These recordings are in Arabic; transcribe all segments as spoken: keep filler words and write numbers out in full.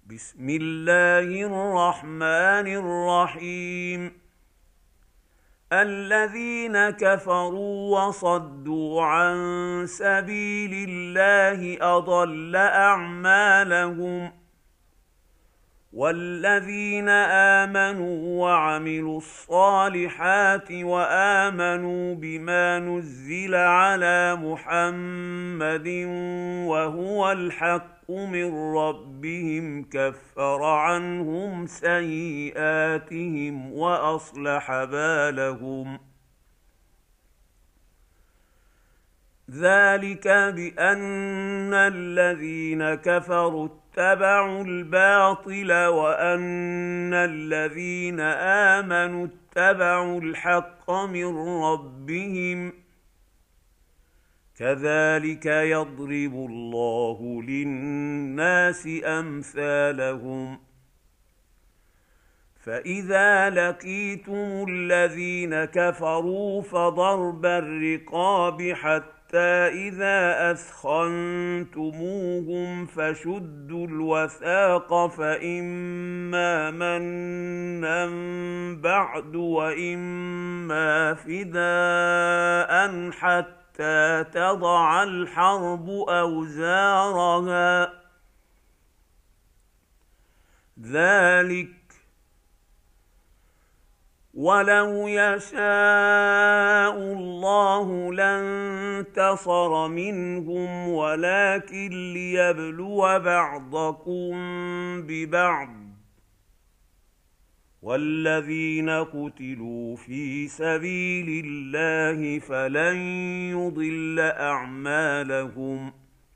بسم الله الرحمن الرحيم. الذين كفروا وصدوا عن سبيل الله أضل أعمالهم، والذين آمنوا وعملوا الصالحات وآمنوا بما نزل على محمد وهو الحق من ربهم كفر عنهم سيئاتهم وأصلح بالهم. ذلك بأن الذين كفروا اتبعوا الباطل وأن الذين آمنوا اتبعوا الحق من ربهم، كذلك يضرب الله للناس أمثالهم. فإذا لقيتم الذين كفروا فضرب الرقاب حتى إذا أثخنتموهم فشدوا الوثاق، فإما منا بعد وإما فداء حتى تضع الحرب أوزارها. ذلك ولو يشاء الله لانتصر منهم ولكن ليبلو بعضكم ببعض، والذين قتلوا في سبيل الله فلن يضل أعمالهم،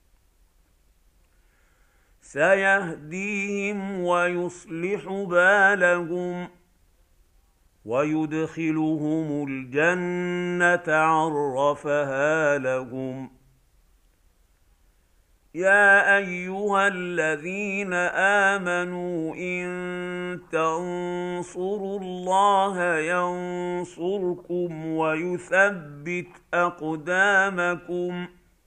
سيهديهم ويصلح بالهم ويدخلهم الجنة عرفها لهم. يا أيها الذين آمنوا إن تنصروا الله ينصركم ويثبت أقدامكم،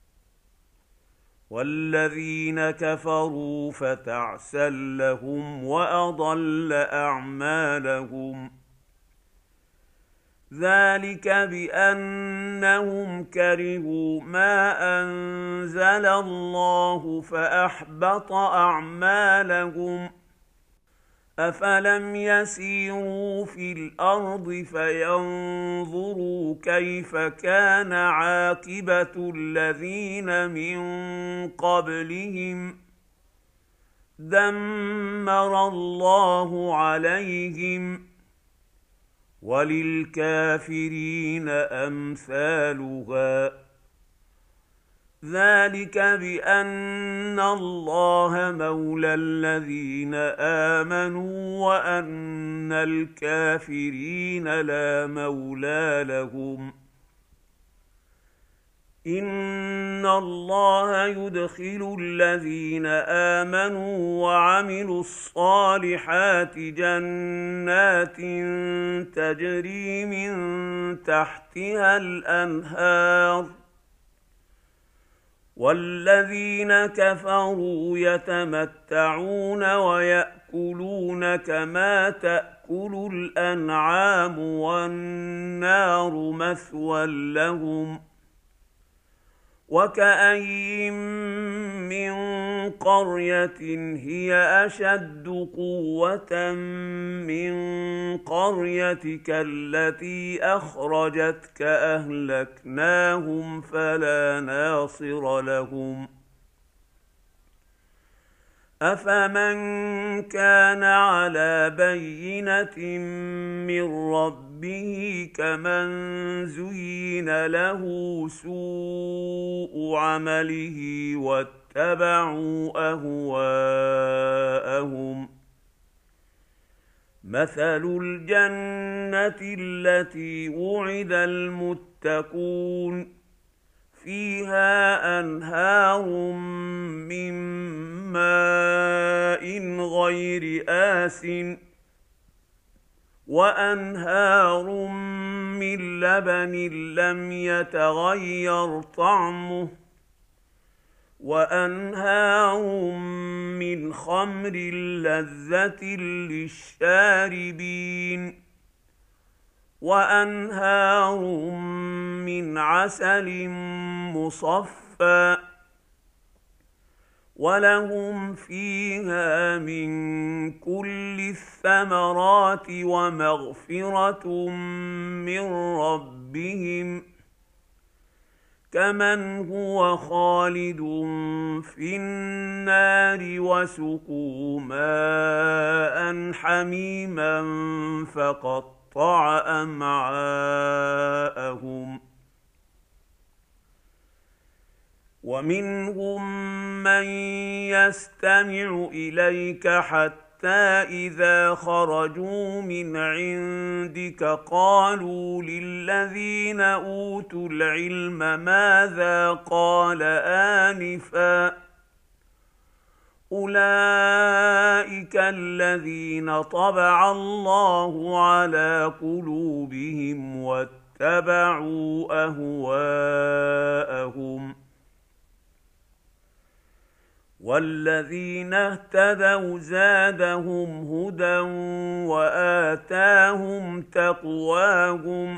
والذين كفروا فتعسا لهم وأضل أعمالهم. ذلك بأنهم كرهوا ما أنزل الله فأحبط أعمالهم. أفلم يسيروا في الأرض فينظروا كيف كان عاقبة الذين من قبلهم، دمر الله عليهم وللكافرين أمثالها. ذلك بأن الله مولى الذين آمنوا وأن الكافرين لا مولى لهم. إن الله يدخل الذين آمنوا وعملوا الصالحات جنات تجري من تحتها الأنهار، والذين كفروا يتمتعون ويأكلون كما تأكل الأنعام والنار مثوى لهم. وكأين من قرية هي أشد قوة من قريتك التي أخرجتك أهلكناهم فلا ناصر لهم. أفمن كان على بينة من ربه كمن زين له سوء عمله واتبعوا أهواءهم. مثل الجنة التي وعد المتقون فيها أنهار من ماء غير آسٍ وأنهار من لبن لم يتغير طعمه وأنهار من من خمر لذة للشاربين وأنهار من عسل مصفى ولهم فيها من كل الثمرات ومغفرة من ربهم كمن هو خالد في النار وسقوا ماء حميما فقطع أمعاءهم ومنهم من يستمع إليك حتى إذا خرجوا من عندك قالوا للذين أوتوا العلم ماذا قال آنفا أولئك الذين طبع الله على قلوبهم واتبعوا أهواءهم والذين اهتدوا زادهم هدى وآتاهم تقواهم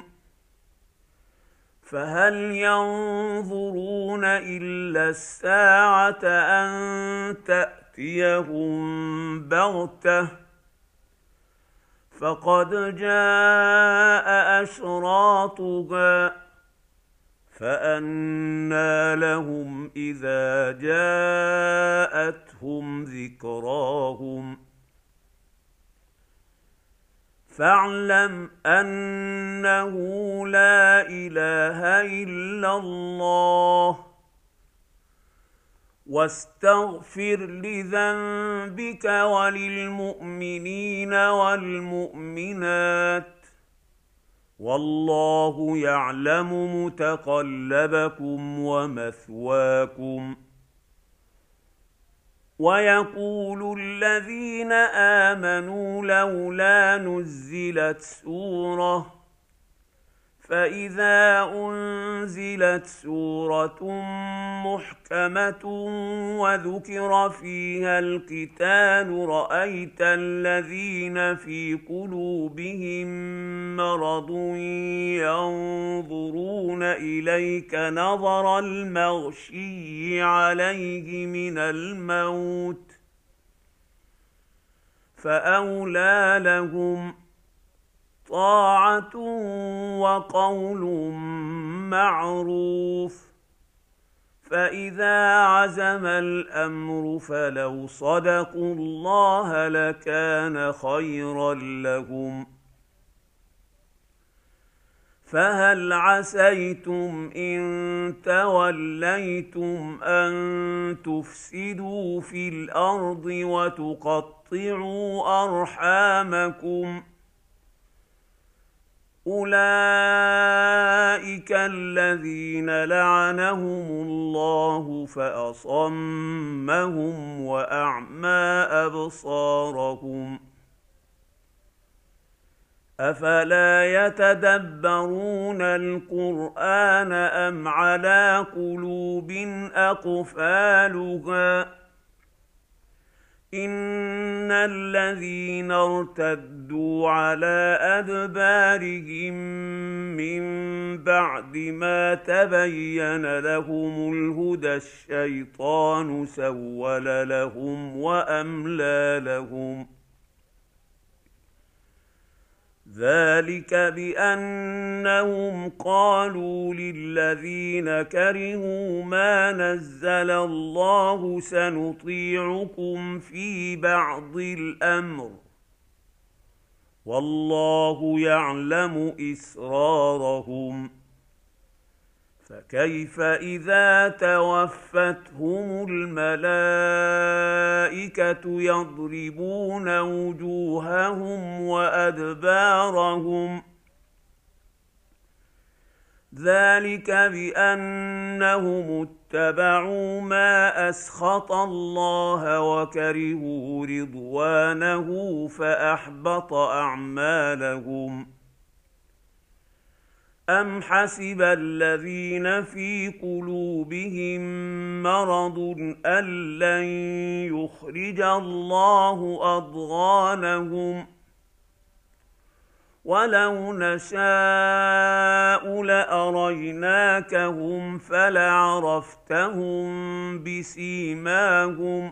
فهل ينظرون إلا الساعة أن تأتيهم بغتة فقد جاء أشراطها فأنى لهم إذا جاءتهم ذكراهم فاعلم أنه لا إله إلا الله واستغفر لذنبك وللمؤمنين والمؤمنات والله يعلم متقلبكم ومثواكم ويقول الذين آمنوا لولا نزلت سورة فإذا أنزلت سورة محكمة وذكر فيها القتال رأيت الذين في قلوبهم مرض ينظرون إليك نظر المغشي عليه من الموت فأولى لهم طاعة وقول معروف فإذا عزم الأمر فلو صدقوا الله لكان خيرا لهم فهل عسيتم إن توليتم أن تفسدوا في الأرض وتقطعوا أرحامكم أولئك الذين لعنهم الله فأصمهم وأعمى أبصارهم أفلا يتدبرون القرآن أم على قلوب أقفالها إن الذين ارتدوا على أدبارهم من بعد ما تبين لهم الهدى الشيطان سول لهم وأملى لهم ذلك بأنهم قالوا للذين كرهوا ما نزل الله سنطيعكم في بعض الأمر والله يعلم إسرارهم فكيف إذا توفتهم الملائكة يضربون وجوههم وأدبارهم ذلك بأنهم اتبعوا ما أسخط الله وكرهوا رضوانه فأحبط أعمالهم أم حسب الذين في قلوبهم مرض أن لن يخرج ليخرج الله أضغانهم ولو نشاء لأريناكهم فلعرفتهم بسيماهم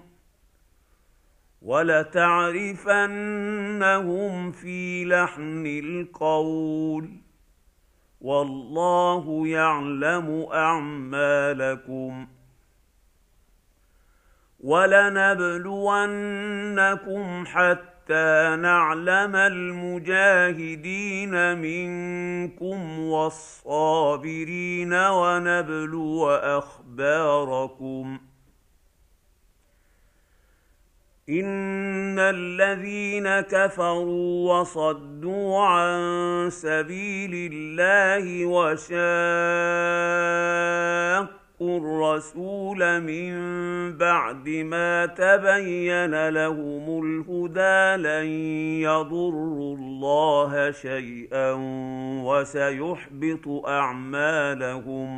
ولتعرفنهم في لحن القول والله يعلم أعمالكم ولنبلونكم حتى نعلم المجاهدين منكم والصابرين ونبلو أخباركم إن الذين كفروا وصدوا عن سبيل الله وشاقوا الرسول من بعد ما تبين لهم الهدى لن يضروا الله شيئا وسيحبط أعمالهم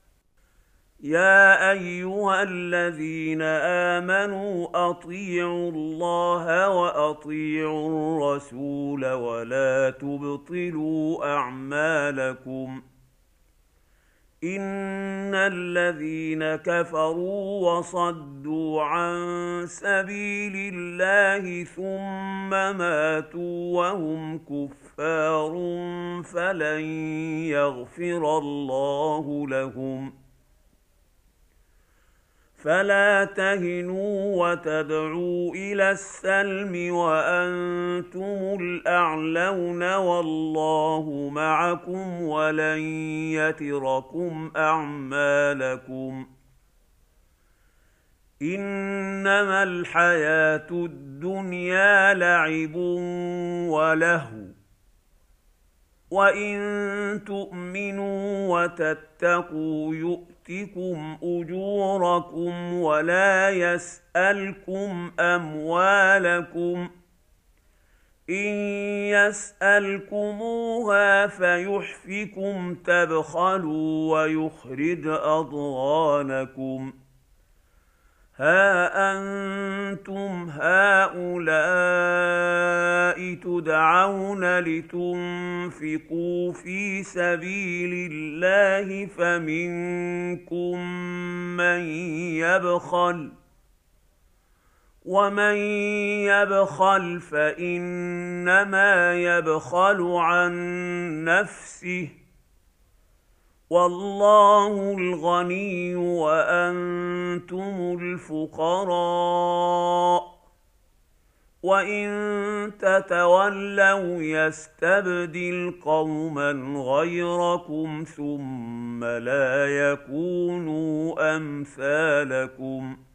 يا أيها الذين آمنوا أطيعوا الله وأطيعوا الرسول ولا تبطلوا أعمالكم إن الذين كفروا وصدوا عن سبيل الله ثم ماتوا وهم كفار فلن يغفر الله لهم فلا تهنوا وتدعوا إلى السلم وأنتم الأعلون والله معكم ولن يتركم أعمالكم إنما الحياة الدنيا لعب ولهو وإن تؤمنوا وتتقوا يؤتكم أجوركم ولا يسألكم أموالكم إن يسألكموها فيحفكم تبخلوا ويخرج أضغانكم ها أنتم هؤلاء تدعون لتنفقوا في سبيل الله فمنكم من يبخل ومن يبخل فإنما يبخل عن نفسه والله الغني وأنتم الفقراء وإن تتولوا يستبدل قوما غيركم ثم لا يكونوا أمثالكم